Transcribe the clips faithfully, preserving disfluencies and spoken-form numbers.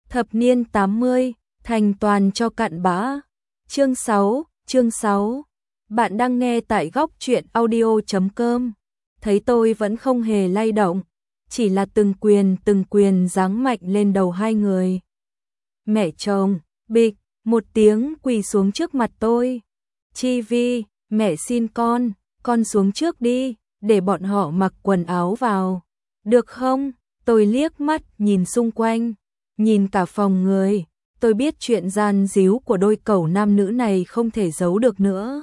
Thập niên tám mươi, thành toàn cho cặn bã. Chương sáu, chương sáu. Bạn đang nghe tại góc truyện audio chấm com. Thấy tôi vẫn không hề lay động, chỉ là từng quyền từng quyền giáng mạnh lên đầu hai người. Mẹ chồng, bịch, một tiếng quỳ xuống trước mặt tôi. Chi Vi, mẹ xin con, con xuống trước đi, để bọn họ mặc quần áo vào. Được không? Tôi liếc mắt nhìn xung quanh, nhìn cả phòng người. Tôi biết chuyện gian díu của đôi cẩu nam nữ này không thể giấu được nữa.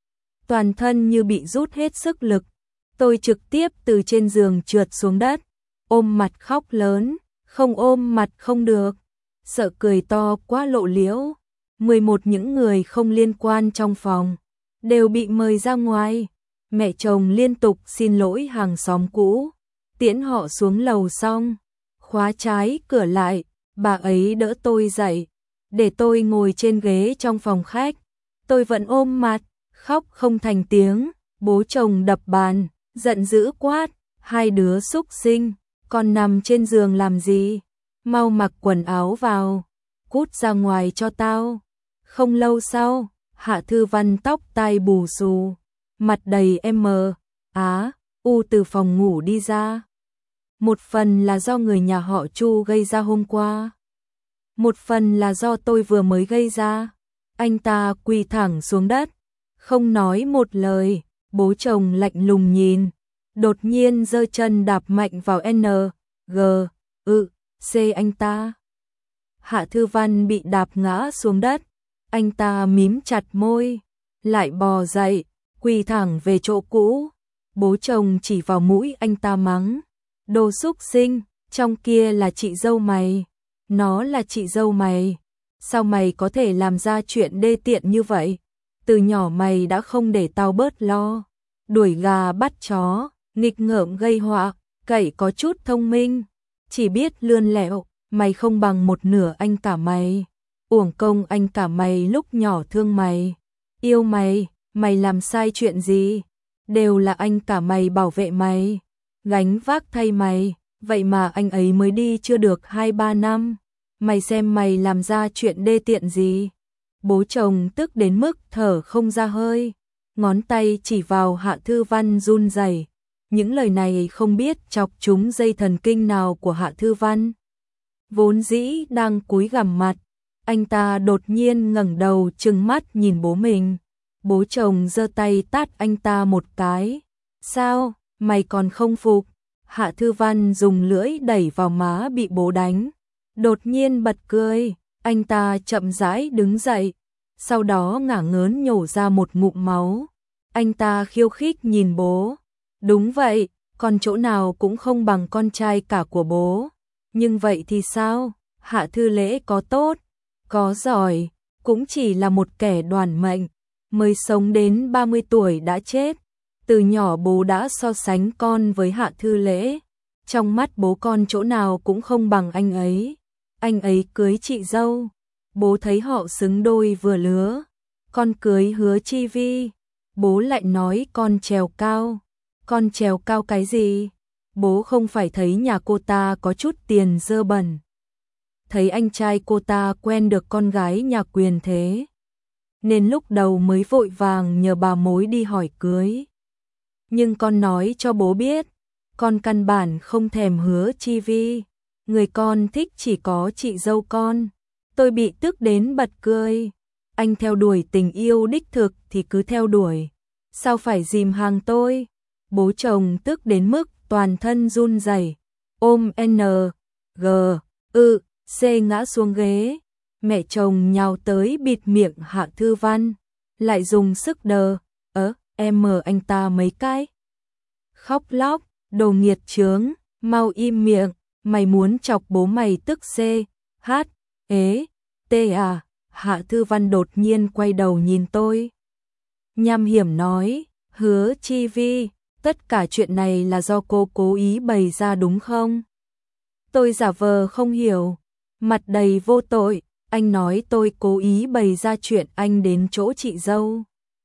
Toàn thân như bị rút hết sức lực. Tôi trực tiếp từ trên giường trượt xuống đất, ôm mặt khóc lớn, không ôm mặt không được. Sợ cười to quá lộ liễu. mười một những người không liên quan trong phòng đều bị mời ra ngoài. Mẹ chồng liên tục xin lỗi hàng xóm cũ, tiễn họ xuống lầu xong, khóa trái cửa lại, bà ấy đỡ tôi dậy, để tôi ngồi trên ghế trong phòng khách. Tôi vẫn ôm mặt, khóc không thành tiếng. Bố chồng đập bàn, giận dữ quát, hai đứa súc sinh, còn nằm trên giường làm gì? Mau mặc quần áo vào, cút ra ngoài cho tao. Không lâu sau, Hạ Thư Văn tóc tai bù xù, mặt đầy M, Á, U từ phòng ngủ đi ra. Một phần là do người nhà họ Chu gây ra hôm qua, một phần là do tôi vừa mới gây ra. Anh ta quỳ thẳng xuống đất, không nói một lời. Bố chồng lạnh lùng nhìn, đột nhiên giơ chân đạp mạnh vào N, G, ư, C anh ta. Hạ Thư Văn bị đạp ngã xuống đất, anh ta mím chặt môi, lại bò dậy, quỳ thẳng về chỗ cũ. Bố chồng chỉ vào mũi anh ta mắng, đồ xúc sinh, trong kia là chị dâu mày, nó là chị dâu mày, sao mày có thể làm ra chuyện đê tiện như vậy? Từ nhỏ mày đã không để tao bớt lo, đuổi gà bắt chó, nghịch ngợm gây họa, cậy có chút thông minh, chỉ biết lươn lẹo, mày không bằng một nửa anh cả mày. Uổng công anh cả mày lúc nhỏ thương mày, yêu mày, mày làm sai chuyện gì? Đều là anh cả mày bảo vệ mày, gánh vác thay mày, vậy mà anh ấy mới đi chưa được hai ba năm. Mày xem mày làm ra chuyện đê tiện gì? Bố chồng tức đến mức thở không ra hơi, ngón tay chỉ vào Hạ Thư Văn run rẩy. Những lời này không biết chọc trúng dây thần kinh nào của Hạ Thư Văn. Vốn dĩ đang cúi gằm mặt, anh ta đột nhiên ngẩng đầu trừng mắt nhìn bố mình. Bố chồng giơ tay tát anh ta một cái. Sao, mày còn không phục? Hạ Thư Văn dùng lưỡi đẩy vào má bị bố đánh. Đột nhiên bật cười, anh ta chậm rãi đứng dậy, sau đó ngả ngớn nhổ ra một ngụm máu. Anh ta khiêu khích nhìn bố. Đúng vậy, còn chỗ nào cũng không bằng con trai cả của bố. Nhưng vậy thì sao? Hạ Thư Lễ có tốt, có giỏi, cũng chỉ là một kẻ đoản mệnh, mới sống đến ba mươi tuổi đã chết. Từ nhỏ bố đã so sánh con với Hạ Thư Lễ. Trong mắt bố con chỗ nào cũng không bằng anh ấy. Anh ấy cưới chị dâu, bố thấy họ xứng đôi vừa lứa. Con cưới Hứa Chi Vi, bố lại nói con trèo cao. Con trèo cao cái gì? Bố không phải thấy nhà cô ta có chút tiền dơ bẩn, thấy anh trai cô ta quen được con gái nhà quyền thế, nên lúc đầu mới vội vàng nhờ bà mối đi hỏi cưới. Nhưng con nói cho bố biết, con căn bản không thèm Hứa Chi Vi, người con thích chỉ có chị dâu con. Tôi bị tức đến bật cười. Anh theo đuổi tình yêu đích thực thì cứ theo đuổi, sao phải dìm hàng tôi? Bố chồng tức đến mức toàn thân run rẩy, ôm N, G, ư, C ngã xuống ghế. Mẹ chồng nhào tới bịt miệng Hạ Thư Văn, lại dùng sức đờ, ớ, em mờ anh ta mấy cái. Khóc lóc, đồ nghiệt chướng, mau im miệng, mày muốn chọc bố mày tức C, H, ế, T à? Hạ Thư Văn đột nhiên quay đầu nhìn tôi, nham hiểm nói, Hứa Chi Vi, tất cả chuyện này là do cô cố ý bày ra đúng không? Tôi giả vờ không hiểu, mặt đầy vô tội. Anh nói tôi cố ý bày ra chuyện anh đến chỗ chị dâu,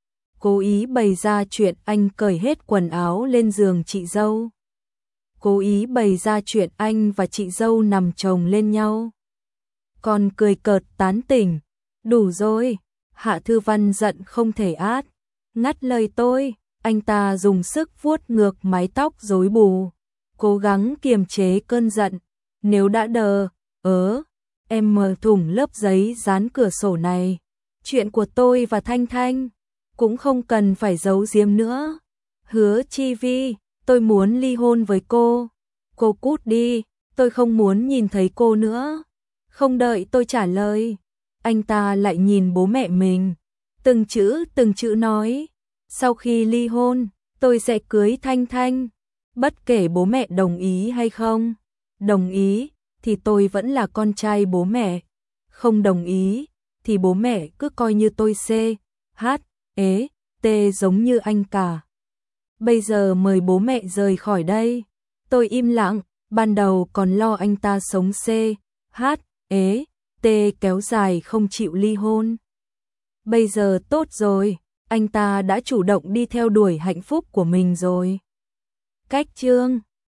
cố ý bày ra chuyện anh cởi hết quần áo lên giường chị dâu, cố ý bày ra chuyện anh và chị dâu nằm chồng lên nhau. còn cười cợt tán tỉnh. Đủ rồi, Hạ Thư Văn giận không thể át. Ngắt lời tôi, anh ta dùng sức vuốt ngược mái tóc rối bù, cố gắng kiềm chế cơn giận. Nếu đã đờ, ớ, em mở thủng lớp giấy dán cửa sổ này. Chuyện của tôi và Thanh Thanh cũng không cần phải giấu giếm nữa. Hứa Chi Vi, tôi muốn ly hôn với cô. Cô cút đi, tôi không muốn nhìn thấy cô nữa. Không đợi tôi trả lời, anh ta lại nhìn bố mẹ mình, từng chữ từng chữ nói, sau khi ly hôn, tôi sẽ cưới Thanh Thanh, bất kể bố mẹ đồng ý hay không. Đồng ý thì tôi vẫn là con trai bố mẹ, không đồng ý thì bố mẹ cứ coi như tôi C, H, ế, T giống như anh cả. Bây giờ mời bố mẹ rời khỏi đây. Tôi im lặng, ban đầu còn lo anh ta sống C, H, ế, T kéo dài không chịu ly hôn. Bây giờ tốt rồi, anh ta đã chủ động đi theo đuổi hạnh phúc của mình rồi. Cách chương